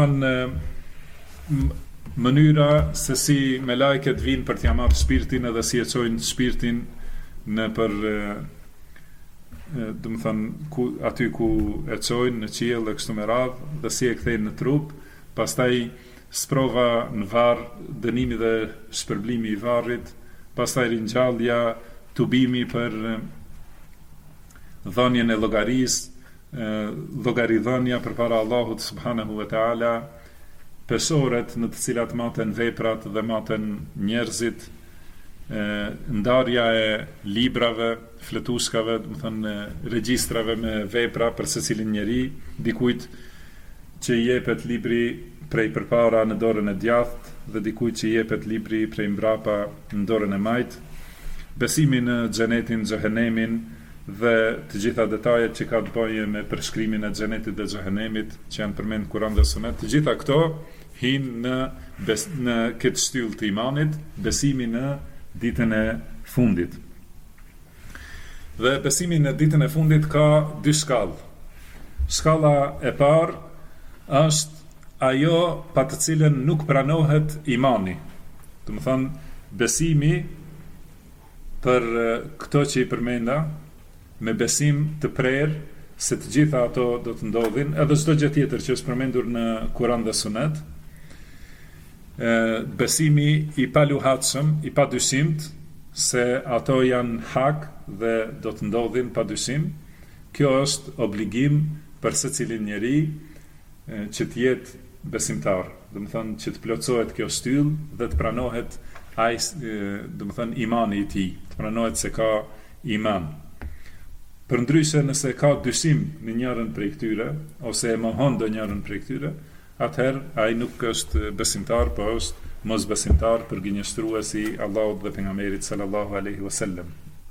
mënyra se si me lajket vinë për t'ja marrë shpirtin edhe si e çojnë shpirtin në për aty ku e çojnë në qiell dhe kështu me radhë, dhe si e kthejnë në trup, pastaj sprova në varr, dënimi dhe shpërblimi i varrit, pastaj ringjallja, tubimi për dhënien e llogarisë, llogaridhënia përpara Allahut subhanahu wa taala, pesoret në të cilat maten veprat dhe maten njerëzit, ndarja e librave, fletuskave, regjistrave me vepra për secilin njeri, dikujt që i jepet libri prej përpara në dorën e djathtë dhe dikujt që i jepet libri prej mbrapa në dorën e majtë, besimi në xhenetin, xhehenemin dhe të gjitha detajet që ka të bëjë me përshkrimin e xhenetit dhe xhehenemit që janë përmendur në Kur'an dhe Sunet. Të gjitha këto hinë në këtë shtyllë të imanit, besimi në ditën e fundit. Dhe besimi në ditën e fundit ka dy shkallë. Shkalla e parë është ajo pa të cilën nuk pranohet imani. Do të thonë, besimi për këto që i përmenda, me besim të prerë se të gjitha ato do të ndodhin, edhe çdo gjë tjetër që është përmendur në Kur'an dhe Sunet, besimi i paluhatshëm, i padyshimt se ato janë hak dhe do të ndodhin padyshim. Kjo është obligim për secilin njeri që të jetë besimtar. Do të thonë që të plotësohet kjo shtyllë dhe të pranohet ai, do të thonë imani i tij, të pranohet se ka iman. Përndryshe nëse ka dyshim në njërin prej këtyre ose e mohon ndonjërin prej këtyre, atëherë ai nuk është besimtar, por është mosbesimtar, përgënjeshtruesi i Allahut dhe pejgamberit sallallahu alaihi wasallam.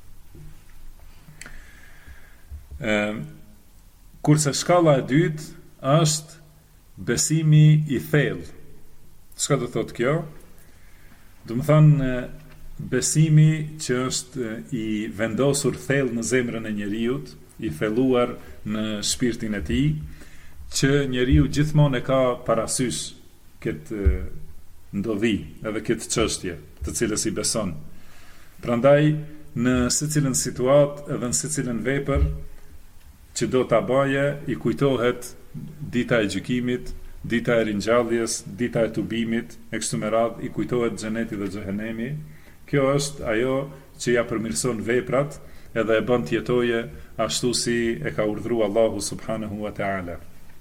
Kurse shkalla e dytë është besimi i thellë. Çka do thotë kjo? Do të thonë besimi që është i vendosur thellë në zemrën e njeriut, i thelluar në shpirtin e tij, që njeriu gjithmonë e ka parasysh këtë ndodhi, edhe këtë çështje, të cilës i beson. Prandaj në secilën situatë edhe në secilën vepër që do ta baje, i kujtohet dita e gjykimit, dita e ringjalljes, dita e tubimit, e kështu me radhë, i kujtohet xheneti dhe xhehenemi. Kjo është ajo që ja përmirëson veprat edhe e bën të jetoje ashtu si e ka urdhëruar Allahu subhanahu wa ta'ala.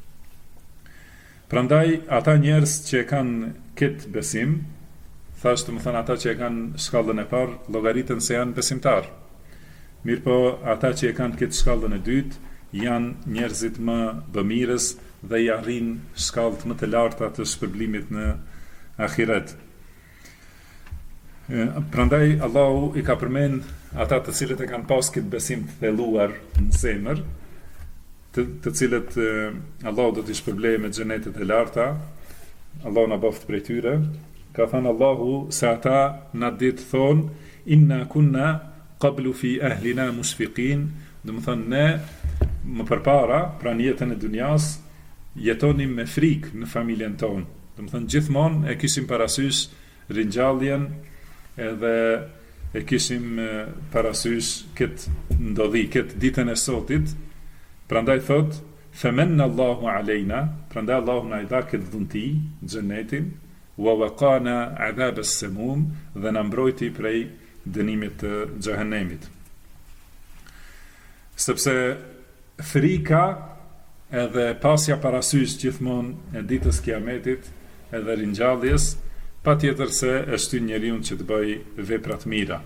Prandaj ata njerëz që kanë këtë besim, thashë më thënë ata që e kanë shkallën e parë, llogaritën se janë besimtar. Mirëpo ata që e kanë këtë shkallën e dytë, janë njerëzit më bëmirës dhe i arrin shkallët më të larta të shpërblimit në ahiret. Prandaj Allahu i ka përmend ata të cilët e kanë pas këtë besim të thelluar në zemër, të cilët Allahu do t'i shpërblejë me xhenetet e larta. Allahu na boft prej tyre. Ka thënë Allahu se ata na ditë thonë inna kunna qablu fi ahlina mushfiqin, do të thonë ne më përpara, pra në jetën e dunjas, jetonim me frikë në familjen tonë. Do të thonë gjithmonë e kishim parasysh ringjalljen, edhe e kishim parasysh këtë ndodhi, këtë ditën e sotit. Prandaj thot femenna Allahu alejna, prandaj Allahu na i dha këtë dhunti, xhenetin, wa waqana adhab as-samum, dhe na mbrojti prej dënimit të xhehenemit. Sepse frika edhe pasja parasysh gjithmonë e ditës kiametit edhe ringjalljes, pa tjetër se e shtyn njeriun që të bëj veprat mira.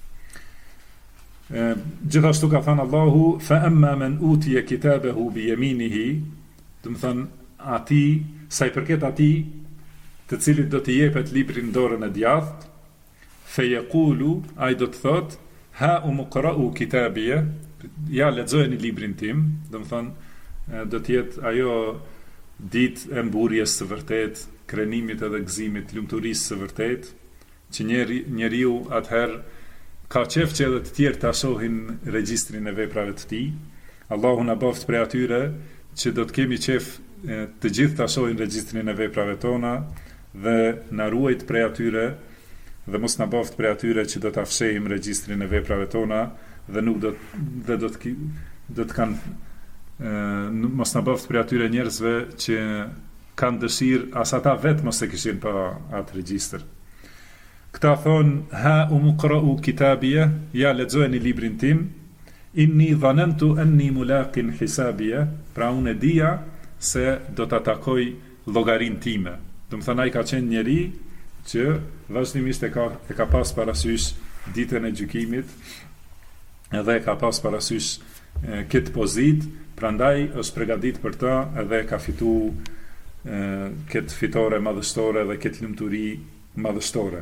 Gjithashtu ka thënë Allahu fa amma man utiya kitabahu bi yaminihi, do të thonë ati, sa i përket atij të cilit do t'i jepet libri në dorën e djathtë, fe yaqulu, ai do të thotë ha umqra'u kitabiya, ja lexojeni librin tim, do të thonë do të jetë ajo ditë e mburjes së vërtet, krenimit edhe gëzimit, lumturisë së vërtet, që njeriu atëherë ka qef që edhe të tjerë të shohin regjistrin e veprave të tij. Allahu na boft prej atyre që do të kemi qef të gjithë të shohin regjistrin e veprave tona dhe na ruajt prej atyre dhe mos na boft prej atyre që do të afshehim regjistrin e veprave tona dhe nuk do të kanë mos na boft prej atyre njerëzve që kanë dëshirë as ata vetë mos e kishin pa atë regjistër. Këta thonë ha umqra'u kitabia, ja lexojeni librin tim, inni dhanantu anni mulaqin hisabia, pra unë e dija se do ta takoj llogarin time. Do të thonë ai ka qenë njeri që vazhdimisht e ka pas parasysh ditën e gjykimit, edhe e ka pas parasysh këtë pozit, prandaj është përgatit për ta edhe ka fitu këtë fitore madhështore dhe këtë lumturi madhështore.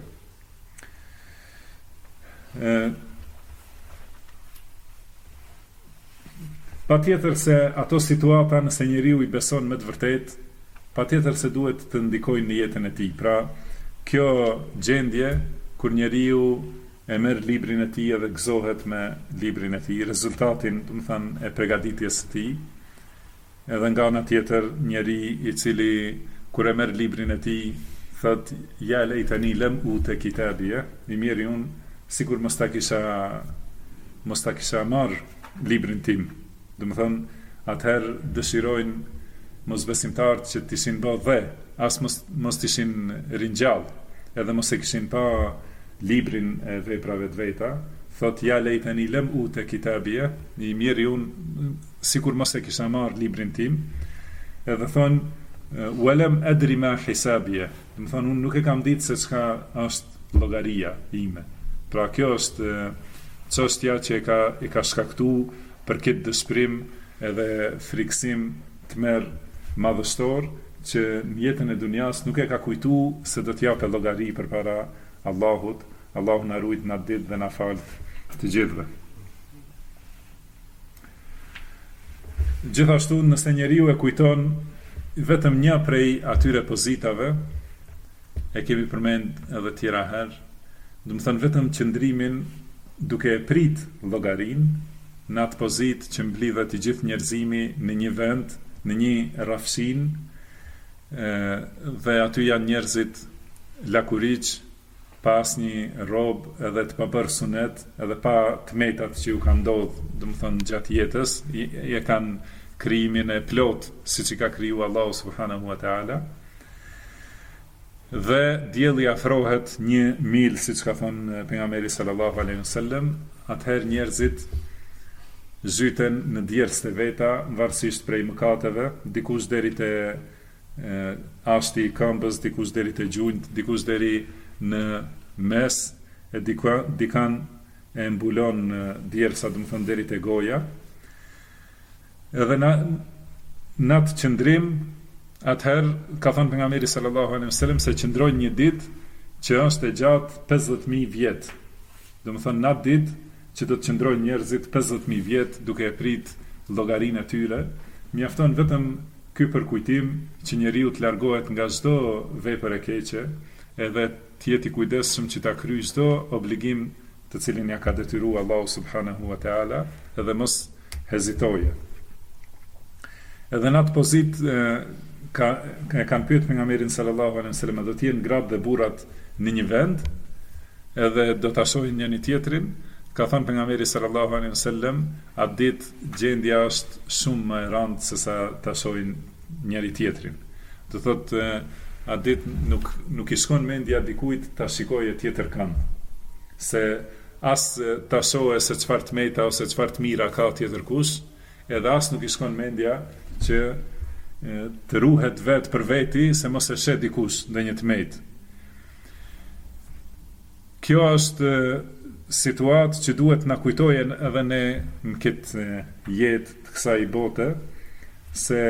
Pa tjetër se ato situata nëse njeriu i beson me të vërtet, patjetër se duhet të ndikojnë në jetën e tij. Pra, kjo gjendje kur njeriu e merr librin e tij dhe gëzohet me librin e tij, rezultatin, do të thënë, e përgatitjes së tij. Edhe nga ana tjetër, njeri i cili kur e merr librin e tij thot ja lejtani lem ute kitabie, i mirë unë sikur mos ta kisha marr librin tim. Do të thënë, atëherë dëshirojnë mosbesimtarët që të ishin bë dhe as mos të ishin ringjall, edhe mos e kishin pa librin e veprave të veta. Thot ja lejtani lem ute kitabie, i mirë unë sikur mos e kisha marr librin tim. Edhe thonë walem adri ma hisabie, do të thonë unë nuk e kam ditë se çka është llogaria ime. Pra kjo është çështja që e ka shkaktuar për këtë dëshpërim edhe friksim të merr madhështor që në jetën e dunjas nuk e ka kujtuar se do t'japë llogari përpara Allahut. Allahu na ruajt në atë ditë dhe na fal të gjithëve. Gjithashtu, nëse njeriu e kujton vetëm një prej atyre pozitave, e kemi përmend edhe tjera herë, do të thënë vetëm qëndrimin duke e prit llogarin në atë pozitë që mblidhet i gjithë njerëzimi në një vend, në një rrafshin, dhe aty janë njerëzit lakuriq, pa asnjë rob, edhe të pabërë sunet, edhe pa tmetat që ju kanë ndodhur, do të thënë gjatë jetës, e kanë krijimin e plot, siç i ka kriju Allahu subhanahu wa taala. Dhe dielli afrohet 1 mil, siç ka thënë pejgamberi sallallahu alaihi wasallam, atëherë njerëzit zhyten në djersë të veta, varësisht prej mëkateve, dikush deri te ashti i këmbës, dikush deri te gjunjt, dikush deri në mes, e dikan e mbulon djersa, do të thënë deri te goja. Edhe në atë qëndrim, atëherë ka thënë pejgamberi sallallahu alaihi wasallam se qëndrojnë një ditë që është e gjatë 50.000 vjet. Do të thënë në atë ditë që do të qëndrojnë njerëzit 50.000 vjet duke e prit llogarinë e tyre, mjafton vetëm ky përkujtim që njeriu të largohet nga çdo vepër e keqe, edhe të jeti kujdesshëm që ta kryejë çdo obligim të cilin ja ka detyruar Allahu subhanahu wa taala, edhe mos hezitoje. Edhe në atë pozitë kanë pyetur pejgamberin sallallahu alaihi wasallam, do të jenë gratë dhe burrat në një vend, edhe do ta shohin njëri tjetrin. Ka thënë pejgamberi sallallahu alaihi wasallam, atë ditë gjendja është shumë më e rëndë se sa ta shohin njëri tjetrin. Do thotë atë ditë nuk i shkon mendja dikujt ta shikojë tjetër kanë. Se as ta shohë se çfarë tmeta ose çfarë të mira ka tjetër kush, edhe as nuk i shkon mendja që të ruhet vetë për veti se mos e shet dikush ndonjë tmet. Kjo është situatë që duhet na kujtohen edhe ne në këtë jetë të kësaj bote, se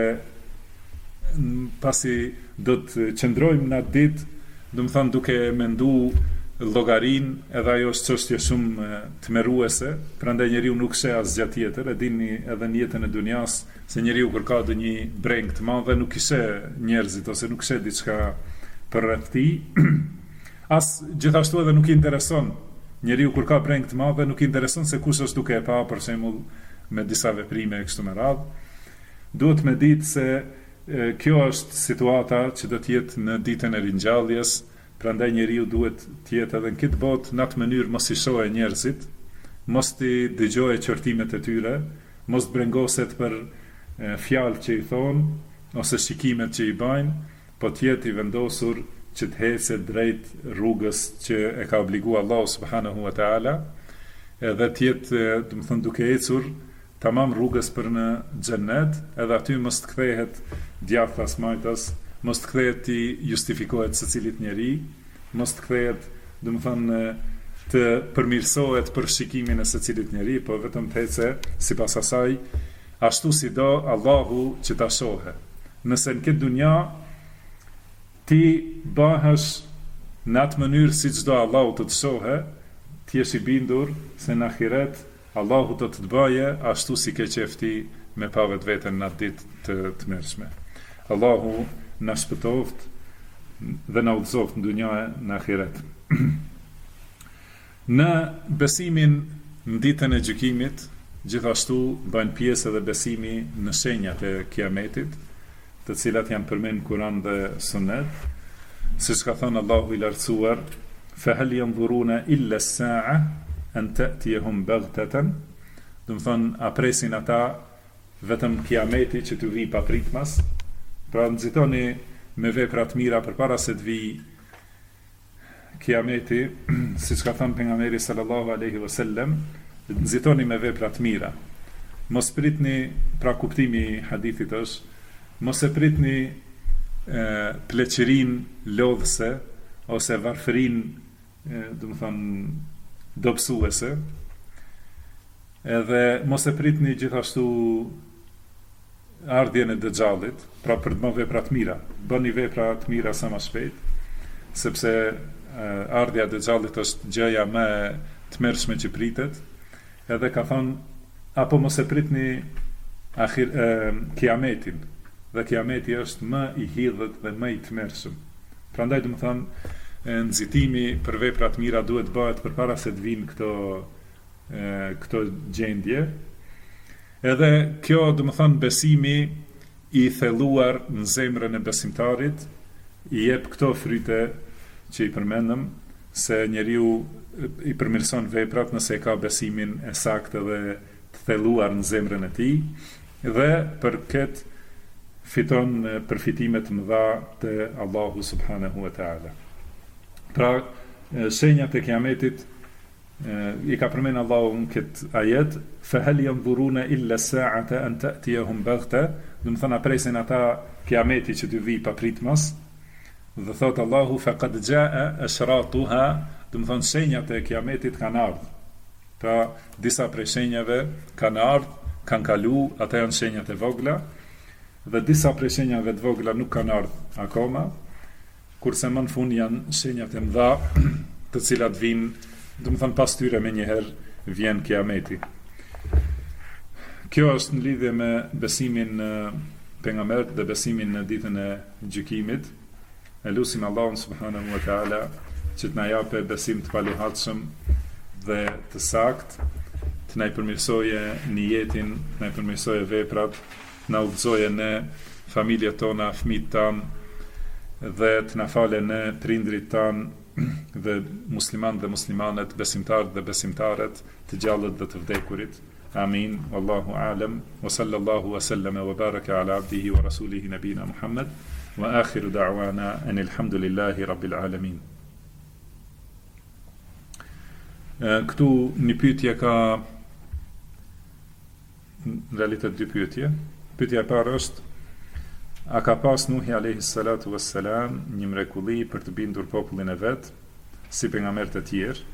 pasi do të qëndrojmë në atë ditë, do të thënë duke mendu llogarin, edhe ajo është çështje shumë tmerruese, prandaj njeriu nuk sheh asgjë tjetër, e dini edhe në jetën e dunjas se njeriu kur ka një breng të madh nuk i sheh njerëzit ose nuk sheh diçka për rreth tij. As gjithashtu edhe nuk i intereson. Njeriu kur ka breng të madh nuk i intereson se kush është duke e pa, për shembull, me disa veprime kështu me radhë. Duhet me ditë se kjo është situata që do të jetë në ditën e ringjalljes. Prandaj njeriu duhet të jetë edhe në këtë botë në atë mënyrë mos i shohë njerëzit, mos i dëgjojë çortimet e tyre, mos brengoset për fjalë që i thonë ose shikimet që i bajnë, po të jetë i vendosur që të hecë drejt rrugës që e ka obliguar Allahu subhanahu wa taala, edhe të jetë, do të thënë, duke ecur tamam rrugës për në xhennet, edhe aty mos të kthehet djathtas majtas, mos të kthehet të justifikohet secilit njeri, mos të kthehet, do të thënë, të përmirësohet për shikimin e secilit njeri, po vetëm të ecë sipas asaj, ashtu si do Allahu që ta shohë. Nëse në këtë dunja ti bëhesh në atë mënyrë si çdo Allahu të shohë, ti je i bindur se në ahiret Allahu do të bëje ashtu si ke qefti me pa vetveten në atë ditë të mërshme. Allahu na shpëtoft dhe na udhëzoft në dunja e në ahiret. Në besimin në ditën e gjykimit, gjithashtu bëjnë pjesë edhe besimi në shenjat e kiametit, të cilat janë përmend në Kur'an dhe Sunet, siç ka thënë Allahu i lartësuar, fa hal yanzuruna illa as-sa'a an ta'tiyahum baghtatan, do të thonë a presin ata vetëm kiameti që të vi pa pritmas, pra nxitoni me vepra të mira përpara se të vi kiameti, siç ka thënë pejgamberi sallallahu alaihi wasallam, nxitoni me vepra të mira. Mos pritni, pra kuptimi i hadithit është mos e pritni pleqërin lodhëse ose varfërin, do të thonë dobësuese, edhe mos e pritni gjithashtu ardhjen e dëxhallit, pra për të bërë vepra të mira. Bëni vepra të mira sa më shpejt, sepse ardhja e dëxhallit është gjëja më e tmerrshme që pritet. Edhe ka thonë, apo mos e pritni kiametin, dhe kiameti është më i hidhët dhe më i tmerrshëm. Prandaj do të thonë, nxitimi për vepra të mira duhet bëhet përpara se të vinë këto gjendje. Edhe kjo do të thonë besimi i thelluar në zemrën e besimtarit i jep këto fryte që i përmendëm, se njeriu i përmirëson veprat nëse ka besimin e saktë dhe të thelluar në zemrën e tij, dhe për këtë fiton përfitime të mëdha te Allahu subhanahu wa ta'ala. Pra, shenjat e kiametit i ka përmend Allahu në këtë ajet, fa hal yanzuruna illa sa'ata an ta'tiyahum baghta, do të thonë presin ata kiameti që të vi pa pritmas, dhe thot Allahu faqad jaa ashratuha, do të thonë shenjat e kiametit kanë ardhur. Pra, disa prej shenjave kanë ardhur, kanë kalu, ata janë shenjat e vogla, dhe disa prej shenjave të vogla nuk kanë ardhur akoma, kurse më në fund janë shenjat e mëdha, të cilat vinë, do të thonë pas tyre me njëherë vjen kiameti. Kjo është në lidhje me besimin në pejgamberët dhe besimin në ditën e gjykimit. E lutim Allahun subhanahu wa taala që të na japë besim të palohatshëm dhe të saktë, të na përmirësojë niyetin, të na përmirësojë veprat, na udhëzoje në familjet tona, fëmijët tanë, dhe të na falë në prindrit tanë dhe muslimanë dhe muslimanet, besimtarët dhe besimtaret, të gjallët dhe të vdekurit. Amin. Wallahu a'lam. Wa sallallahu wa sallama wa baraka ala abdihi wa rasulihi nabina Muhammad. Wa akhiru da'wana anil hamdulillahi rabbil alamin. Këtu një pyetje ka, në realitet dy pyetje. Pyetja e parë është: a ka pas Nuhi alayhi salatu wassalam një mrekulli për të bindur popullin e vet, si pejgamberët e tjerë?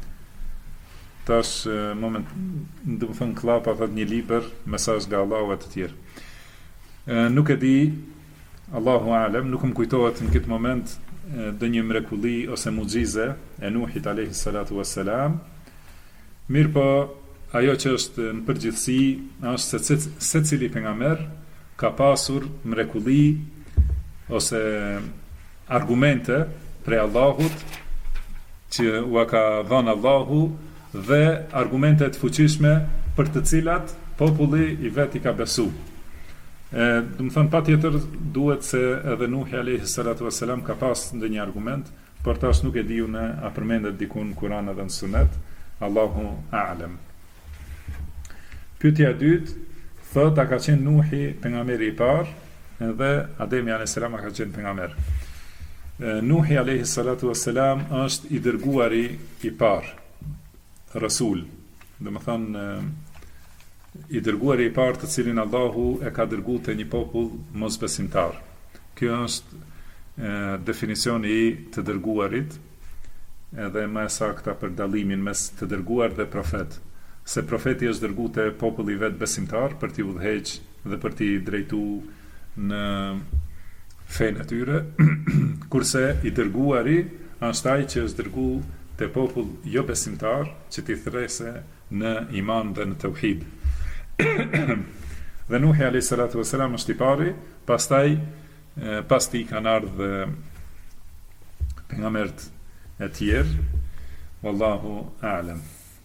Tash moment, do të thon klapa thot një libër, mesazh nga Allahu e të tjerë. Nuk e di, Allahu alem, nuk më kujtohet në këtë moment dhe një mrekulli ose mucize e Nuhit alayhi salatu wassalam. Mirë po, ajo që është në përgjithësi është se secili pejgamber ka pasur mrekulli ose argumente prej Allahut që ua ka dhënë Allahu, dhe argumente të fuqishme për të cilat populli i vet i ka besu. Do të thon patjetër duhet se edhe Nuhi alayhi salatu wassalam ka pas ndonjë argument, por tash nuk e diu në a përmendet diku në Kur'an edhe në Sunet. Allahu a'lam. Pyetja e dytë, thot a ka qenë Nuhi pejgamberi i parë dhe Ademi alayhis salam ka qenë pejgamber. Nuhi alayhi salatu wassalam është i dërguari i parë, Rasul, dhe më thënë i dërguari i parë të cilin Allahu e ka dërguar te një popull mosbesimtar. Kjo është definicioni i të dërguarit, edhe më saktë për dallimin mes të dërguar dhe profet. Se profeti është dërguar te populli vet besimtar për t'i udhëheqë dhe për t'i drejtuar në fenë e tyre, kurse i dërguari është ai që është dërguar te popull jo besimtar që t'i threse në iman dhe në tauhid. Dhe Nuhi alayhi salatu wassalam është i pari, pastaj pas ti kanë ardhë pejgamberët e tjerë. Wallahu a'lam.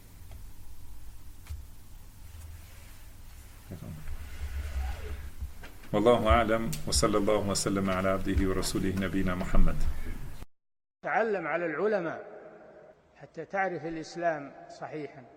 Wallahu a'lam wa sallallahu wa sallama ala abdihi wa rasulihi nabina Muhammad. تعلم على العلماء حتى تعرف الإسلام صحيحا.